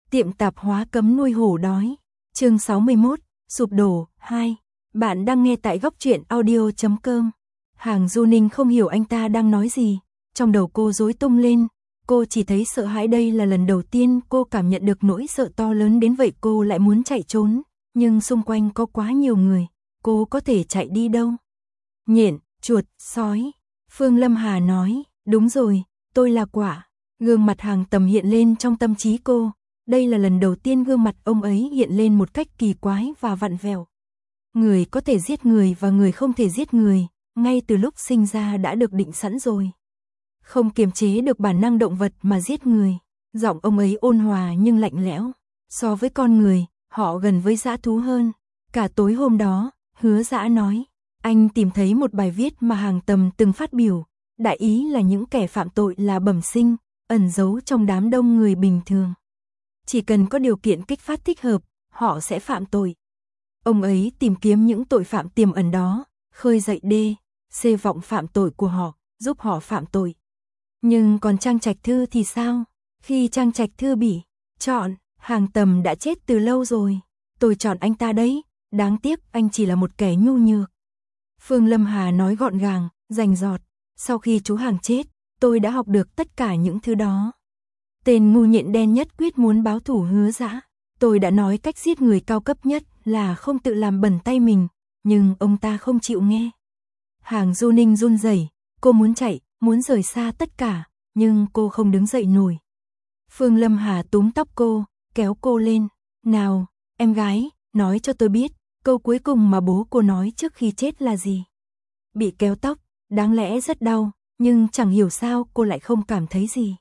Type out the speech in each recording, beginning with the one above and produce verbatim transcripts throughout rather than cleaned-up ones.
Tiệm tạp hóa cấm nuôi hổ đói. Chương sáu mươi mốt, sụp đổ, hai. Bạn đang nghe tại góc truyện audio chấm com. Hàng Du Ninh không hiểu anh ta đang nói gì, trong đầu cô rối tung lên, cô chỉ thấy sợ hãi. Đây là lần đầu tiên cô cảm nhận được nỗi sợ to lớn đến vậy. Cô lại muốn chạy trốn, nhưng xung quanh có quá nhiều người, cô có thể chạy đi đâu? Nhện, chuột, sói. Phương Lâm Hà nói, đúng rồi, tôi là quả. Gương mặt Hàng Tầm hiện lên trong tâm trí cô. Đây là lần đầu tiên gương mặt ông ấy hiện lên một cách kỳ quái và vặn vẹo. Người có thể giết người và người không thể giết người, ngay từ lúc sinh ra đã được định sẵn rồi. Không kiềm chế được bản năng động vật mà giết người. Giọng ông ấy ôn hòa nhưng lạnh lẽo. So với con người, họ gần với dã thú hơn. Cả tối hôm đó, Hứa Dã nói, anh tìm thấy một bài viết mà Hàng Tầm từng phát biểu. Đại ý là những kẻ phạm tội là bẩm sinh, ẩn giấu trong đám đông người bình thường. Chỉ cần có điều kiện kích phát thích hợp, họ sẽ phạm tội. Ông ấy tìm kiếm những tội phạm tiềm ẩn đó, khơi dậy đê, xê vọng phạm tội của họ, giúp họ phạm tội. Nhưng còn Trang Trạch Thư thì sao? Khi Trang Trạch Thư bị chọn, Hàng Tầm đã chết từ lâu rồi. Tôi chọn anh ta đấy, đáng tiếc anh chỉ là một kẻ nhu nhược. Phương Lâm Hà nói gọn gàng, rành rọt. Sau khi chú Hàng chết, tôi đã học được tất cả những thứ đó. Tên ngu nhện đen nhất quyết muốn báo thù Hứa Dã. Tôi đã nói cách giết người cao cấp nhất là không tự làm bẩn tay mình, nhưng ông ta không chịu nghe. Hàng Du Ninh run rẩy, cô muốn chạy, muốn rời xa tất cả, nhưng cô không đứng dậy nổi. Phương Lâm Hà túm tóc cô, kéo cô lên. Nào, em gái, nói cho tôi biết, câu cuối cùng mà bố cô nói trước khi chết là gì? Bị kéo tóc, đáng lẽ rất đau, nhưng chẳng hiểu sao cô lại không cảm thấy gì.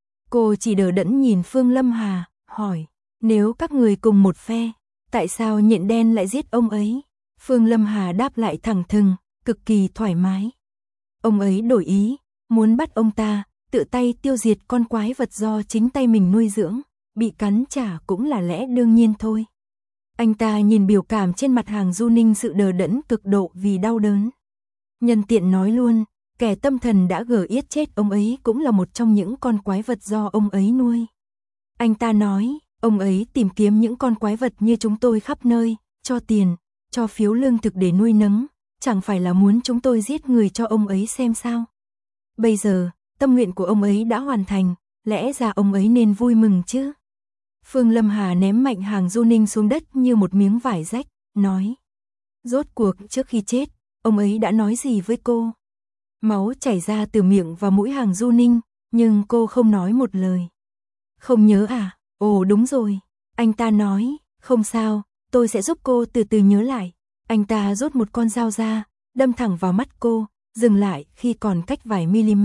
Cô chỉ đờ đẫn nhìn Phương Lâm Hà, hỏi, nếu các người cùng một phe, tại sao nhện đen lại giết ông ấy? Phương Lâm Hà đáp lại thẳng thừng, cực kỳ thoải mái. Ông ấy đổi ý, muốn bắt ông ta, tự tay tiêu diệt con quái vật do chính tay mình nuôi dưỡng, bị cắn trả cũng là lẽ đương nhiên thôi. Anh ta nhìn biểu cảm trên mặt Hàng Du Ninh, sự đờ đẫn cực độ vì đau đớn. Nhân tiện nói luôn, kẻ tâm thần đã gờ yết chết ông ấy cũng là một trong những con quái vật do ông ấy nuôi. Anh ta nói, ông ấy tìm kiếm những con quái vật như chúng tôi khắp nơi, cho tiền, cho phiếu lương thực để nuôi nấng, chẳng phải là muốn chúng tôi giết người cho ông ấy xem sao. Bây giờ, tâm nguyện của ông ấy đã hoàn thành, lẽ ra ông ấy nên vui mừng chứ. Phương Lâm Hà ném mạnh Hàng Du Ninh xuống đất như một miếng vải rách, nói, rốt cuộc trước khi chết, ông ấy đã nói gì với cô? Máu chảy ra từ miệng và mũi Hàng Du Ninh, nhưng cô không nói một lời. Không nhớ à? Ồ đúng rồi. Anh ta nói, không sao, tôi sẽ giúp cô từ từ nhớ lại. Anh ta rút một con dao ra, đâm thẳng vào mắt cô, dừng lại khi còn cách vài mm.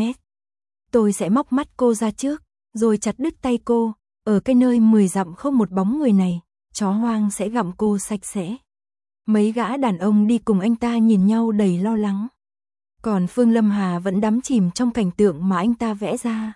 Tôi sẽ móc mắt cô ra trước, rồi chặt đứt tay cô. Ở cái nơi mười dặm không một bóng người này, chó hoang sẽ gặm cô sạch sẽ. Mấy gã đàn ông đi cùng anh ta nhìn nhau đầy lo lắng. Còn Phương Lâm Hà vẫn đắm chìm trong cảnh tượng mà anh ta vẽ ra.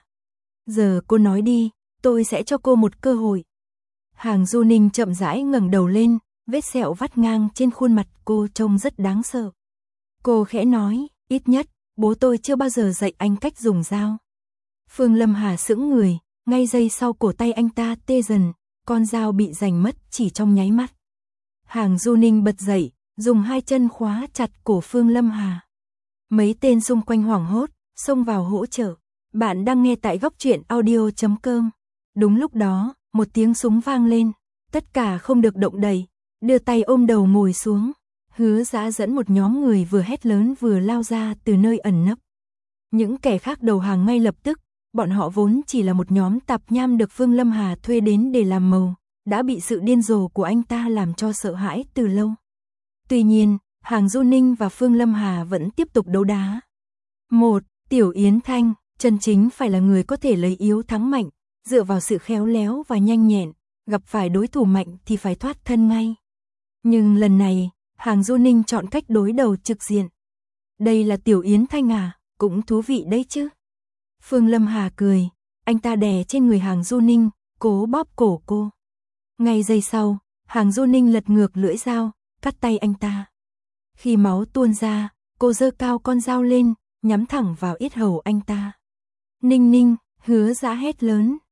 Giờ cô nói đi, tôi sẽ cho cô một cơ hội. Hàng Du Ninh chậm rãi ngẩng đầu lên, vết sẹo vắt ngang trên khuôn mặt cô trông rất đáng sợ. Cô khẽ nói, ít nhất, bố tôi chưa bao giờ dạy anh cách dùng dao. Phương Lâm Hà sững người, ngay giây sau cổ tay anh ta tê dần, con dao bị giành mất chỉ trong nháy mắt. Hàng Du Ninh bật dậy, dùng hai chân khóa chặt cổ Phương Lâm Hà. Mấy tên xung quanh hoảng hốt, xông vào hỗ trợ. Bạn đang nghe tại góc truyện audio chấm com. Đúng lúc đó, một tiếng súng vang lên. Tất cả không được động đậy, đưa tay ôm đầu ngồi xuống. Hứa Dã dẫn một nhóm người vừa hét lớn vừa lao ra từ nơi ẩn nấp. Những kẻ khác đầu hàng ngay lập tức. Bọn họ vốn chỉ là một nhóm tạp nham được Phương Lâm Hà thuê đến để làm màu, đã bị sự điên rồ của anh ta làm cho sợ hãi từ lâu. Tuy nhiên, Hàng Du Ninh và Phương Lâm Hà vẫn tiếp tục đấu đá. Một, Tiểu Yến Thanh, chân chính phải là người có thể lấy yếu thắng mạnh, dựa vào sự khéo léo và nhanh nhẹn, gặp phải đối thủ mạnh thì phải thoát thân ngay. Nhưng lần này, Hàng Du Ninh chọn cách đối đầu trực diện. Đây là Tiểu Yến Thanh à, cũng thú vị đấy chứ. Phương Lâm Hà cười, anh ta đè trên người Hàng Du Ninh, cố bóp cổ cô. Ngay giây sau, Hàng Du Ninh lật ngược lưỡi dao, cắt tay anh ta. Khi máu tuôn ra, cô giơ cao con dao lên, nhắm thẳng vào yết hầu anh ta. Ninh Ninh, Hứa Dã hét lớn,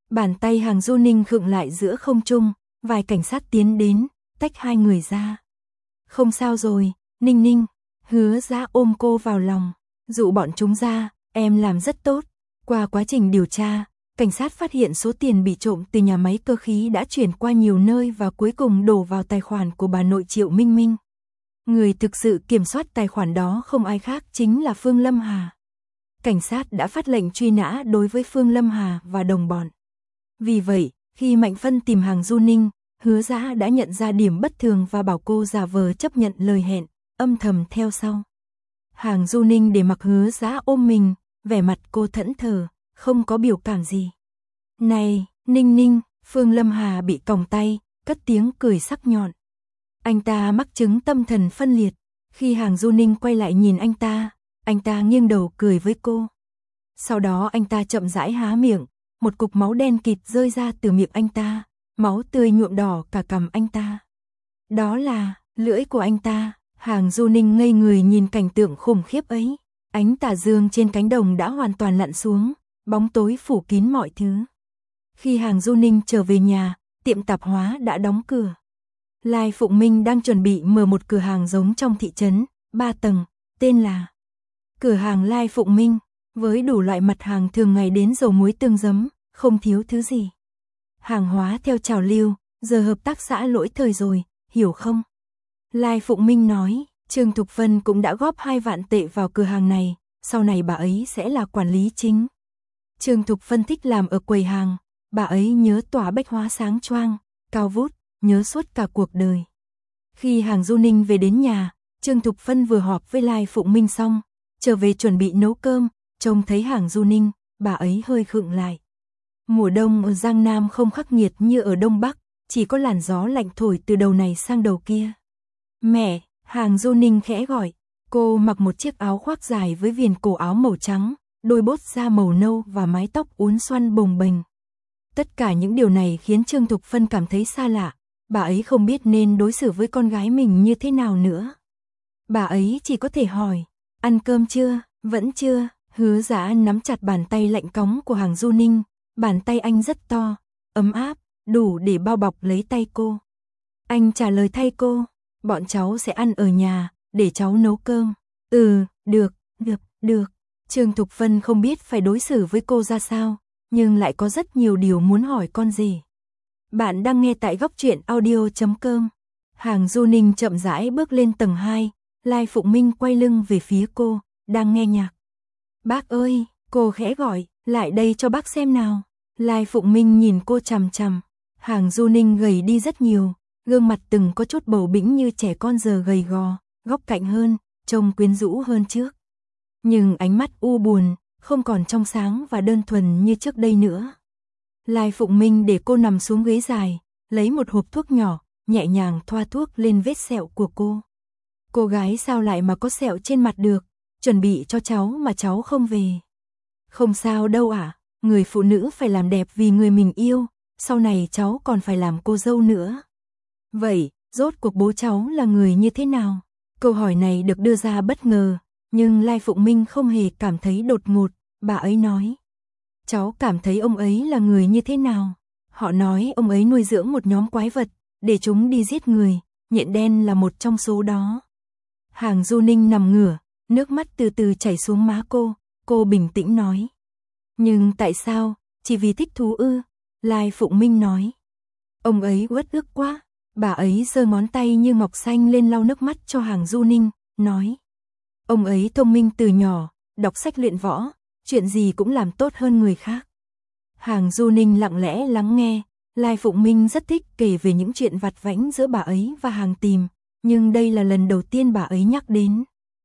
Bàn tay Hàng Du Ninh khựng lại giữa không trung, vài cảnh sát tiến đến, tách hai người ra. Không sao rồi, Ninh Ninh. Hứa Dã ôm cô vào lòng, dụ bọn chúng ra, em làm rất tốt. Qua quá trình điều tra, cảnh sát phát hiện số tiền bị trộm từ nhà máy cơ khí đã chuyển qua nhiều nơi và cuối cùng đổ vào tài khoản của bà nội Triệu Minh Minh. Người thực sự kiểm soát tài khoản đó không ai khác chính là Phương Lâm Hà. Cảnh sát đã phát lệnh truy nã đối với Phương Lâm Hà và đồng bọn. Vì vậy, khi Mạnh Phân tìm Hàng Du Ninh, Hứa Dã đã nhận ra điểm bất thường và bảo cô giả vờ chấp nhận lời hẹn, âm thầm theo sau. Hàng Du Ninh để mặc Hứa Dã ôm mình, vẻ mặt cô thẫn thờ, không có biểu cảm gì. Này, Ninh Ninh, Phương Lâm Hà bị còng tay, cất tiếng cười sắc nhọn. Anh ta mắc chứng tâm thần phân liệt. Khi Hàng Du Ninh quay lại nhìn anh ta, anh ta nghiêng đầu cười với cô. Sau đó anh ta chậm rãi há miệng, một cục máu đen kịt rơi ra từ miệng anh ta, máu tươi nhuộm đỏ cả cằm anh ta. Đó là lưỡi của anh ta. Hàng Du Ninh ngây người nhìn cảnh tượng khủng khiếp ấy. Ánh tà dương trên cánh đồng đã hoàn toàn lặn xuống, bóng tối phủ kín mọi thứ. Khi Hàng Du Ninh trở về nhà, tiệm tạp hóa đã đóng cửa. Lai Phụng Minh đang chuẩn bị mở một cửa hàng giống trong thị trấn, ba tầng, tên là Cửa hàng Lai Phụng Minh, với đủ loại mặt hàng thường ngày đến dầu muối tương giấm, không thiếu thứ gì. Hàng hóa theo trào lưu, giờ hợp tác xã lỗi thời rồi, hiểu không? Lai Phụng Minh nói, Trương Thục Vân cũng đã góp hai vạn tệ vào cửa hàng này, sau này bà ấy sẽ là quản lý chính. Trương Thục Vân thích làm ở quầy hàng, bà ấy nhớ tòa bách hóa sáng choang, cao vút, nhớ suốt cả cuộc đời. Khi Hàng Du Ninh về đến nhà, Trương Thục Vân vừa họp với Lai Phụng Minh xong, trở về chuẩn bị nấu cơm, trông thấy Hàng Du Ninh, bà ấy hơi khựng lại. Mùa đông ở Giang Nam không khắc nghiệt như ở Đông Bắc, chỉ có làn gió lạnh thổi từ đầu này sang đầu kia. Mẹ, Hàng Du Ninh khẽ gọi, cô mặc một chiếc áo khoác dài với viền cổ áo màu trắng, đôi bốt da màu nâu và mái tóc uốn xoăn bồng bềnh. Tất cả những điều này khiến Trương Thục Vân cảm thấy xa lạ, bà ấy không biết nên đối xử với con gái mình như thế nào nữa. Bà ấy chỉ có thể hỏi, ăn cơm chưa, vẫn chưa. Hứa Dã nắm chặt bàn tay lạnh cóng của Hàng Du Ninh, bàn tay anh rất to, ấm áp, đủ để bao bọc lấy tay cô. Anh trả lời thay cô, bọn cháu sẽ ăn ở nhà, để cháu nấu cơm. Ừ, được, được, được. Trương Thục Vân không biết phải đối xử với cô ra sao, nhưng lại có rất nhiều điều muốn hỏi con rể. Bạn đang nghe tại góc truyện audio chấm com. Hàng Du Ninh chậm rãi bước lên tầng hai, Lai Phụng Minh quay lưng về phía cô, đang nghe nhạc. Bác ơi, cô khẽ gọi, lại đây cho bác xem nào. Lai Phụng Minh nhìn cô chằm chằm. Hàng Du Ninh gầy đi rất nhiều, gương mặt từng có chút bầu bĩnh như trẻ con giờ gầy gò, góc cạnh hơn, trông quyến rũ hơn trước. Nhưng ánh mắt u buồn, không còn trong sáng và đơn thuần như trước đây nữa. Lai Phụng Minh để cô nằm xuống ghế dài, lấy một hộp thuốc nhỏ, nhẹ nhàng thoa thuốc lên vết sẹo của cô. Cô gái sao lại mà có sẹo trên mặt được, chuẩn bị cho cháu mà cháu không về. Không sao đâu ạ, à, người phụ nữ phải làm đẹp vì người mình yêu, sau này cháu còn phải làm cô dâu nữa. Vậy, rốt cuộc bố cháu là người như thế nào? Câu hỏi này được đưa ra bất ngờ, nhưng Lai Phụng Minh không hề cảm thấy đột ngột, bà ấy nói. Cháu cảm thấy ông ấy là người như thế nào? Họ nói ông ấy nuôi dưỡng một nhóm quái vật, để chúng đi giết người, nhện đen là một trong số đó. Hàng Du Ninh nằm ngửa, nước mắt từ từ chảy xuống má cô, cô bình tĩnh nói. Nhưng tại sao, chỉ vì thích thú ư? Lai Phụng Minh nói. Ông ấy uất ức quá, bà ấy giơ ngón tay như ngọc xanh lên lau nước mắt cho Hàng Du Ninh, nói. Ông ấy thông minh từ nhỏ, đọc sách luyện võ, chuyện gì cũng làm tốt hơn người khác. Hàng Du Ninh lặng lẽ lắng nghe, Lai Phụng Minh rất thích kể về những chuyện vặt vãnh giữa bà ấy và Hàng Tìm, nhưng đây là lần đầu tiên bà ấy nhắc đến.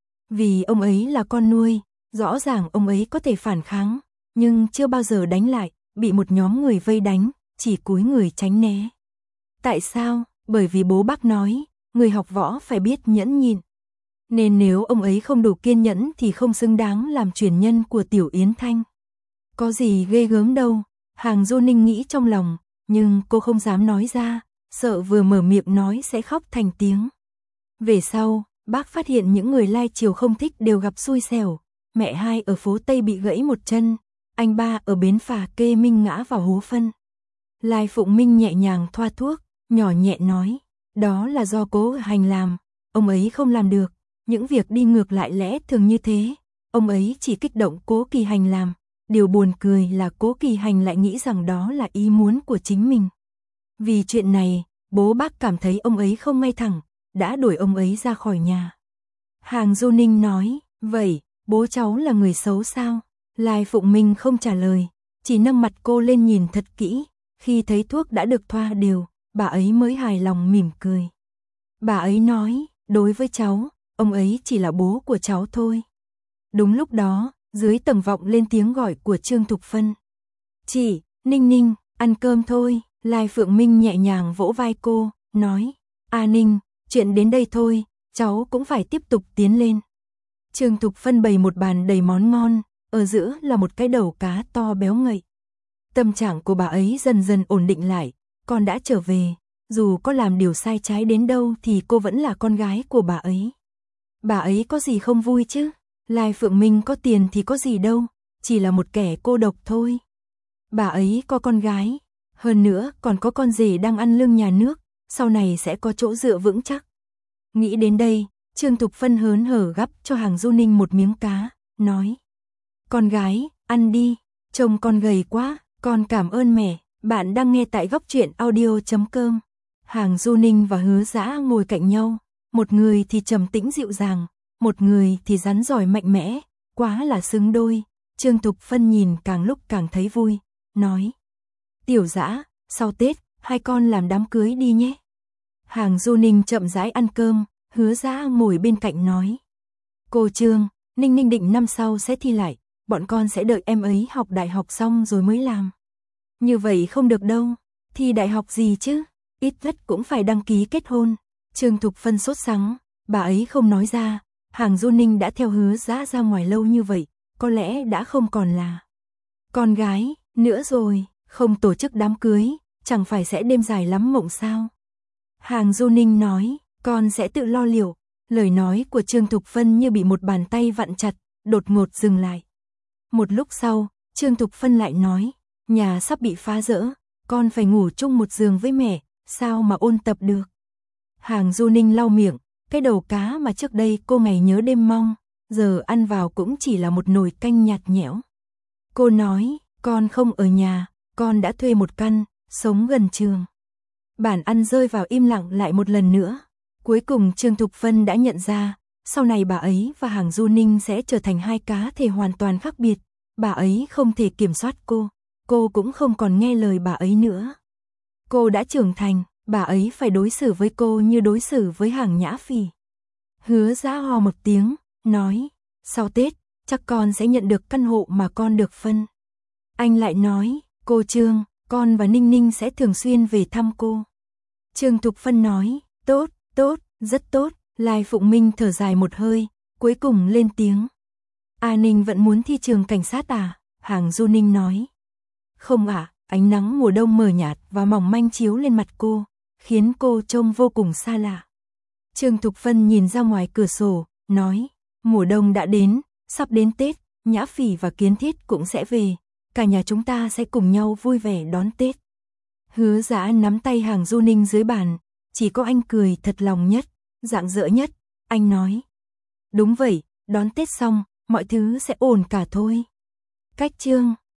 Vì ông ấy là con nuôi, rõ ràng ông ấy có thể phản kháng, nhưng chưa bao giờ đánh lại, bị một nhóm người vây đánh, chỉ cúi người tránh né. Tại sao? Bởi vì bố bác nói, người học võ phải biết nhẫn nhịn. Nên nếu ông ấy không đủ kiên nhẫn thì không xứng đáng làm truyền nhân của Tiểu Yến Thanh. Có gì ghê gớm đâu, Hàng Du Ninh nghĩ trong lòng, nhưng cô không dám nói ra, sợ vừa mở miệng nói sẽ khóc thành tiếng. Về sau, bác phát hiện những người lai triều không thích đều gặp xui xẻo, mẹ hai ở phố Tây bị gãy một chân, anh ba ở bến phà Kê Minh ngã vào hố phân. Lai Phụng Minh nhẹ nhàng thoa thuốc, nhỏ nhẹ nói, đó là do Cố Hành làm, ông ấy không làm được, những việc đi ngược lại lẽ thường như thế, ông ấy chỉ kích động Cố Kỳ Hành làm, điều buồn cười là Cố Kỳ Hành lại nghĩ rằng đó là ý muốn của chính mình. Vì chuyện này, bố bác cảm thấy ông ấy không ngay thẳng, đã đuổi ông ấy ra khỏi nhà. Hàng Du Ninh nói, vậy, bố cháu là người xấu sao? Lai Phụng Minh không trả lời, chỉ nâng mặt cô lên nhìn thật kỹ, khi thấy thuốc đã được thoa đều, bà ấy mới hài lòng mỉm cười. Bà ấy nói, đối với cháu, ông ấy chỉ là bố của cháu thôi. Đúng lúc đó, dưới tầng vọng lên tiếng gọi của Trương Thục Phân. Chị, Ninh Ninh, ăn cơm thôi. Lai Phượng Minh nhẹ nhàng vỗ vai cô, nói, A Ninh, chuyện đến đây thôi, cháu cũng phải tiếp tục tiến lên. Trương Thục Phân bày một bàn đầy món ngon, ở giữa là một cái đầu cá to béo ngậy. Tâm trạng của bà ấy dần dần ổn định lại, con đã trở về, dù có làm điều sai trái đến đâu thì cô vẫn là con gái của bà ấy. Bà ấy có gì không vui chứ? Lai Phượng Minh có tiền thì có gì đâu, chỉ là một kẻ cô độc thôi. Bà ấy có con gái, hơn nữa còn có con rể đang ăn lương nhà nước, sau này sẽ có chỗ dựa vững chắc. Nghĩ đến đây, Trương Thục Phân hớn hở gắp cho Hàng Du Ninh một miếng cá, nói, con gái, ăn đi, trông con gầy quá, con cảm ơn mẹ. Bạn đang nghe tại góc truyện audio chấm com. Hàng Du Ninh và Hứa Dã ngồi cạnh nhau, một người thì trầm tĩnh dịu dàng, một người thì rắn rỏi mạnh mẽ, quá là xứng đôi. Trương Thục Phân nhìn càng lúc càng thấy vui, nói, Tiểu Dã, sau Tết, hai con làm đám cưới đi nhé. Hàng Du Ninh chậm rãi ăn cơm, Hứa Dã ngồi bên cạnh nói, cô Trương, Ninh Ninh định năm sau sẽ thi lại, bọn con sẽ đợi em ấy học đại học xong rồi mới làm. Như vậy không được đâu, thi đại học gì chứ, ít nhất cũng phải đăng ký kết hôn. Trương Thục Phân sốt sắng, bà ấy không nói ra, Hàng Du Ninh đã theo Hứa Dã ra ngoài lâu như vậy, có lẽ đã không còn là con gái nữa rồi, không tổ chức đám cưới, chẳng phải sẽ đêm dài lắm mộng sao? Hàng Du Ninh nói, con sẽ tự lo liệu. Lời nói của Trương Thục Phân như bị một bàn tay vặn chặt, đột ngột dừng lại. Một lúc sau, Trương Thục Phân lại nói, nhà sắp bị phá rỡ, con phải ngủ chung một giường với mẹ, sao mà ôn tập được? Hàng Du Ninh lau miệng, cái đầu cá mà trước đây cô ngày nhớ đêm mong, giờ ăn vào cũng chỉ là một nồi canh nhạt nhẽo. Cô nói, con không ở nhà, con đã thuê một căn, sống gần trường. Bàn ăn rơi vào im lặng lại một lần nữa. Cuối cùng Trương Thục Phân đã nhận ra, sau này bà ấy và Hàng Du Ninh sẽ trở thành hai cá thể hoàn toàn khác biệt. Bà ấy không thể kiểm soát cô, cô cũng không còn nghe lời bà ấy nữa. Cô đã trưởng thành, bà ấy phải đối xử với cô như đối xử với Hàng Nhã Phỉ. Hứa Dã ho một tiếng, nói, sau Tết, chắc con sẽ nhận được căn hộ mà con được phân. Anh lại nói, cô Trương, con và Ninh Ninh sẽ thường xuyên về thăm cô. Trương Thục Phân nói, tốt, tốt, rất tốt. Lai Phụng Minh thở dài một hơi, cuối cùng lên tiếng. A Ninh vẫn muốn thi trường cảnh sát à? Hàng Du Ninh nói. Không ạ, à, ánh nắng mùa đông mờ nhạt và mỏng manh chiếu lên mặt cô, khiến cô trông vô cùng xa lạ. Trương Thục Phân nhìn ra ngoài cửa sổ, nói, mùa đông đã đến, sắp đến Tết, Nhã Phỉ và Kiến Thiết cũng sẽ về, cả nhà chúng ta sẽ cùng nhau vui vẻ đón Tết. Hứa Dã nắm tay Hàng Du Ninh dưới bàn, chỉ có anh cười thật lòng nhất, rạng rỡ nhất, anh nói. Đúng vậy, đón Tết xong, mọi thứ sẽ ổn cả thôi. Cách Trương